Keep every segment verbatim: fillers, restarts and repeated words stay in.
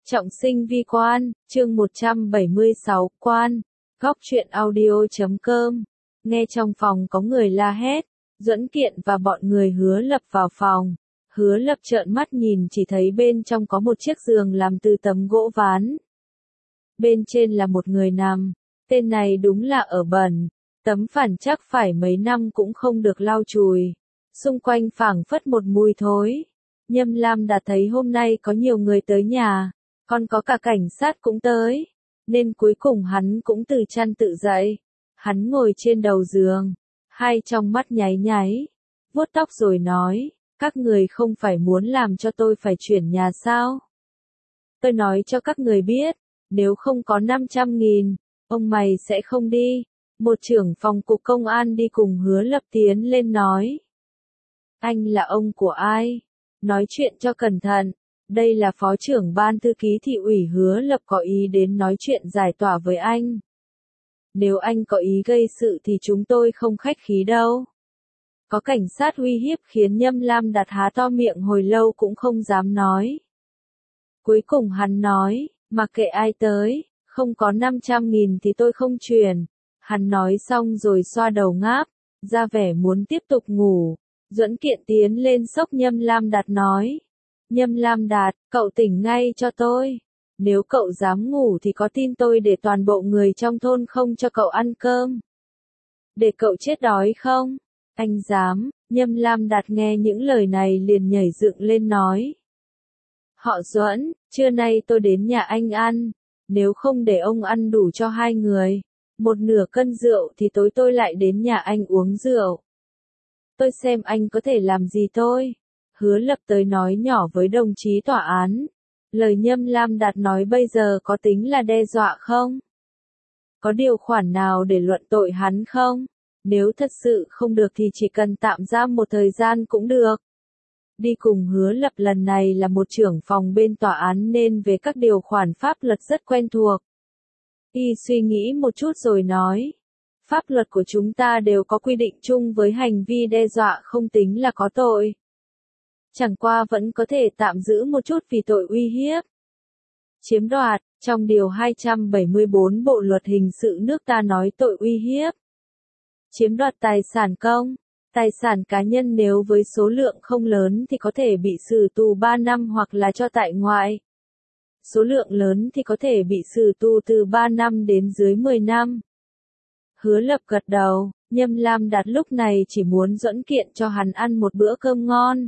Trọng sinh vi quan, chương một trăm bảy mươi sáu, quan, góc truyện audio chấm com. Nghe trong phòng có người la hét, Duẫn Kiện và bọn người Hứa Lập vào phòng. Hứa Lập trợn mắt nhìn chỉ thấy bên trong có một chiếc giường làm từ tấm gỗ ván. Bên trên là một người nằm, tên này đúng là ở bẩn, tấm phản chắc phải mấy năm cũng không được lau chùi. Xung quanh phảng phất một mùi thối. Nhâm Lam đã thấy hôm nay có nhiều người tới nhà, còn có cả cảnh sát cũng tới, nên cuối cùng hắn cũng từ chăn tự dậy. Hắn ngồi trên đầu giường, hai trong mắt nháy nháy, vuốt tóc rồi nói, các người không phải muốn làm cho tôi phải chuyển nhà sao? Tôi nói cho các người biết, nếu không có năm trăm nghìn, ông mày sẽ không đi. Một trưởng phòng cục công an đi cùng Hứa Lập tiến lên nói. Anh là ông của ai? Nói chuyện cho cẩn thận. Đây là phó trưởng ban thư ký thị ủy. Hứa Lập có ý đến nói chuyện giải tỏa với anh. Nếu anh có ý gây sự thì chúng tôi không khách khí đâu. Có cảnh sát uy hiếp khiến Nhâm Lam đặt há to miệng hồi lâu cũng không dám nói. Cuối cùng hắn nói, mặc kệ ai tới, không có năm trăm nghìn thì tôi không chuyển. Hắn nói xong rồi xoa đầu ngáp, ra vẻ muốn tiếp tục ngủ. Duẫn Kiện tiến lên xốc Nhâm Lam Đạt nói. Nhâm Lam Đạt, cậu tỉnh ngay cho tôi. Nếu cậu dám ngủ thì có tin tôi để toàn bộ người trong thôn không cho cậu ăn cơm? Để cậu chết đói không? Anh dám. Nhâm Lam Đạt nghe những lời này liền nhảy dựng lên nói. Họ Duẫn, trưa nay tôi đến nhà anh ăn. Nếu không để ông ăn đủ cho hai người, một nửa cân rượu thì tối tôi lại đến nhà anh uống rượu. Tôi xem anh có thể làm gì tôi. Hứa Lập tới nói nhỏ với đồng chí tòa án. Lời Nhâm Lam Đạt nói bây giờ có tính là đe dọa không? Có điều khoản nào để luận tội hắn không? Nếu thật sự không được thì chỉ cần tạm giam một thời gian cũng được. Đi cùng Hứa Lập lần này là một trưởng phòng bên tòa án nên về các điều khoản pháp luật rất quen thuộc. Y suy nghĩ một chút rồi nói. Pháp luật của chúng ta đều có quy định chung với hành vi đe dọa không tính là có tội. Chẳng qua vẫn có thể tạm giữ một chút vì tội uy hiếp. Chiếm đoạt, trong điều hai trăm bảy mươi bốn Bộ Luật Hình sự nước ta nói tội uy hiếp. Chiếm đoạt tài sản công, tài sản cá nhân nếu với số lượng không lớn thì có thể bị xử tù ba năm hoặc là cho tại ngoại. Số lượng lớn thì có thể bị xử tù từ ba năm đến dưới mười năm. Hứa Lập gật đầu, Nhâm Lam Đạt lúc này chỉ muốn Duẫn Kiện cho hắn ăn một bữa cơm ngon.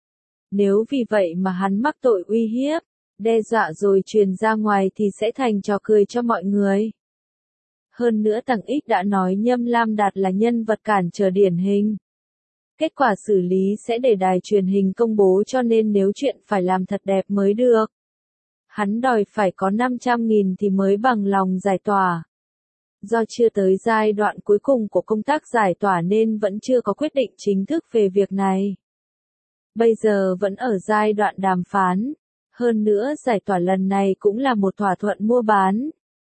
Nếu vì vậy mà hắn mắc tội uy hiếp, đe dọa rồi truyền ra ngoài thì sẽ thành trò cười cho mọi người. Hơn nữa Tằng Ích đã nói Nhâm Lam Đạt là nhân vật cản trở điển hình. Kết quả xử lý sẽ để đài truyền hình công bố cho nên nếu chuyện phải làm thật đẹp mới được. Hắn đòi phải có năm trăm nghìn thì mới bằng lòng giải tỏa. Do chưa tới giai đoạn cuối cùng của công tác giải tỏa nên vẫn chưa có quyết định chính thức về việc này. Bây giờ vẫn ở giai đoạn đàm phán. Hơn nữa giải tỏa lần này cũng là một thỏa thuận mua bán.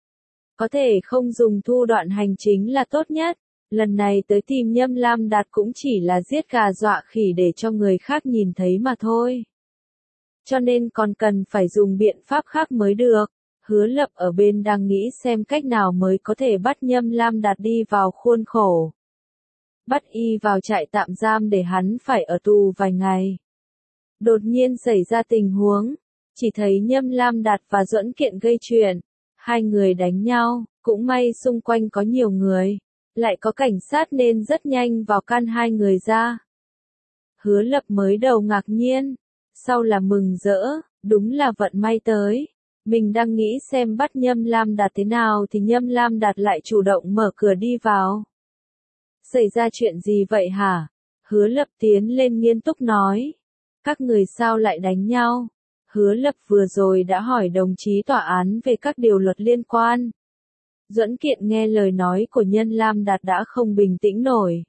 Có thể không dùng thu đoạn hành chính là tốt nhất. Lần này tới tìm Nhâm Lam Đạt cũng chỉ là giết gà dọa khỉ để cho người khác nhìn thấy mà thôi. Cho nên còn cần phải dùng biện pháp khác mới được. Hứa Lập ở bên đang nghĩ xem cách nào mới có thể bắt Nhâm Lam Đạt đi vào khuôn khổ. Bắt y vào trại tạm giam để hắn phải ở tù vài ngày. Đột nhiên xảy ra tình huống, chỉ thấy Nhâm Lam Đạt và Duẫn Kiện gây chuyện. Hai người đánh nhau, cũng may xung quanh có nhiều người, lại có cảnh sát nên rất nhanh vào can hai người ra. Hứa Lập mới đầu ngạc nhiên, sau là mừng rỡ, đúng là vận may tới. Mình đang nghĩ xem bắt Nhâm Lam Đạt thế nào thì Nhâm Lam Đạt lại chủ động mở cửa đi vào. Xảy ra chuyện gì vậy hả? Hứa Lập tiến lên nghiêm túc nói. Các người sao lại đánh nhau? Hứa Lập vừa rồi đã hỏi đồng chí tòa án về các điều luật liên quan. Duẫn Kiện nghe lời nói của Nhâm Lam Đạt đã không bình tĩnh nổi.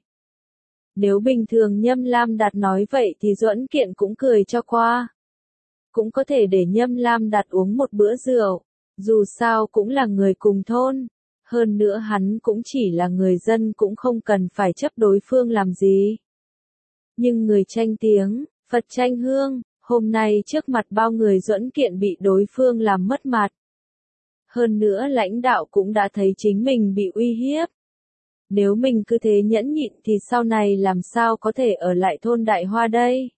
Nếu bình thường Nhâm Lam Đạt nói vậy thì Duẫn Kiện cũng cười cho qua. Cũng có thể để Nhâm Lam Đạt uống một bữa rượu, dù sao cũng là người cùng thôn. Hơn nữa hắn cũng chỉ là người dân cũng không cần phải chấp đối phương làm gì. Nhưng người tranh tiếng, Phật tranh hương, Hôm nay trước mặt bao người Duẫn Kiện bị đối phương làm mất mặt. Hơn nữa lãnh đạo cũng đã thấy chính mình bị uy hiếp. Nếu mình cứ thế nhẫn nhịn thì sau này làm sao có thể ở lại thôn Đại Hoa đây?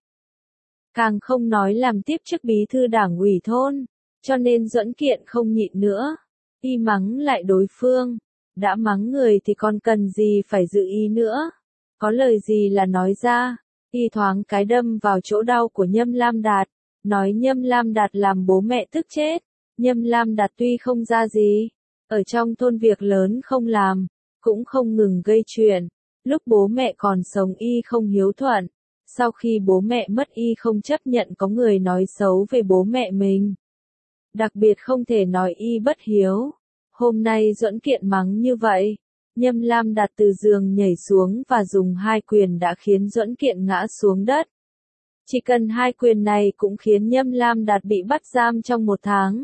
Càng không nói làm tiếp chức bí thư đảng ủy thôn, cho nên Duẫn Kiện không nhịn nữa, y mắng lại đối phương, đã mắng người thì còn cần gì phải giữ ý nữa, có lời gì là nói ra, y thoáng cái đâm vào chỗ đau của Nhâm Lam Đạt, nói Nhâm Lam Đạt làm bố mẹ tức chết, Nhâm Lam Đạt tuy không ra gì, ở trong thôn việc lớn không làm, cũng không ngừng gây chuyện, lúc bố mẹ còn sống y không hiếu thuận. Sau khi bố mẹ mất y không chấp nhận có người nói xấu về bố mẹ mình. Đặc biệt không thể nói y bất hiếu. Hôm nay Duẫn Kiện mắng như vậy. Nhâm Lam Đạt từ giường nhảy xuống và dùng hai quyền đã khiến Duẫn Kiện ngã xuống đất. Chỉ cần hai quyền này cũng khiến Nhâm Lam Đạt bị bắt giam trong một tháng.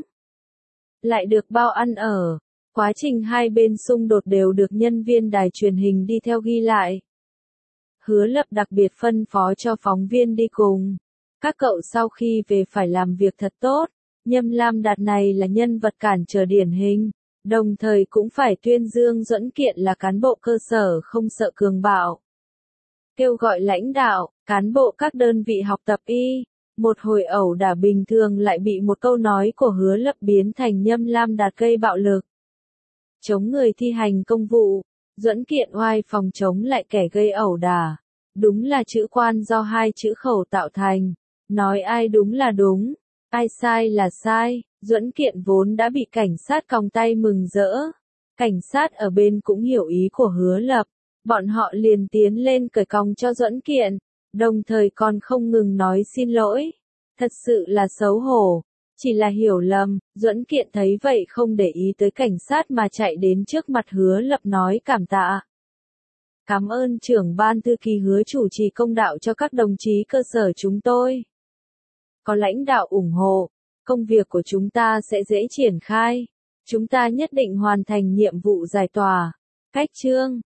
Lại được bao ăn ở. Quá trình hai bên xung đột đều được nhân viên đài truyền hình đi theo ghi lại. Hứa Lập đặc biệt phân phó cho phóng viên đi cùng. Các cậu sau khi về phải làm việc thật tốt. Nhâm Lam Đạt này là nhân vật cản trở điển hình. Đồng thời cũng phải tuyên dương Duẫn Kiện là cán bộ cơ sở không sợ cường bạo. Kêu gọi lãnh đạo, cán bộ các đơn vị học tập y. Một hồi ẩu đả bình thường lại bị một câu nói của Hứa Lập biến thành Nhâm Lam Đạt gây bạo lực. Chống người thi hành công vụ. Duẫn Kiện oai phòng chống lại kẻ gây ẩu đả. Đúng là chữ quan do hai chữ khẩu tạo thành. Nói ai đúng là đúng, ai sai là sai. Duẫn Kiện vốn đã bị cảnh sát còng tay mừng rỡ. Cảnh sát ở bên cũng hiểu ý của Hứa Lập. Bọn họ liền tiến lên cởi còng cho Duẫn Kiện. Đồng thời còn không ngừng nói xin lỗi. Thật sự là xấu hổ. Chỉ là hiểu lầm, Duẫn Kiện thấy vậy không để ý tới cảnh sát mà chạy đến trước mặt Hứa Lập nói cảm tạ. Cảm ơn trưởng ban thư ký Hứa chủ trì công đạo cho các đồng chí cơ sở chúng tôi. Có lãnh đạo ủng hộ, công việc của chúng ta sẽ dễ triển khai. Chúng ta nhất định hoàn thành nhiệm vụ giải tỏa. Cách chương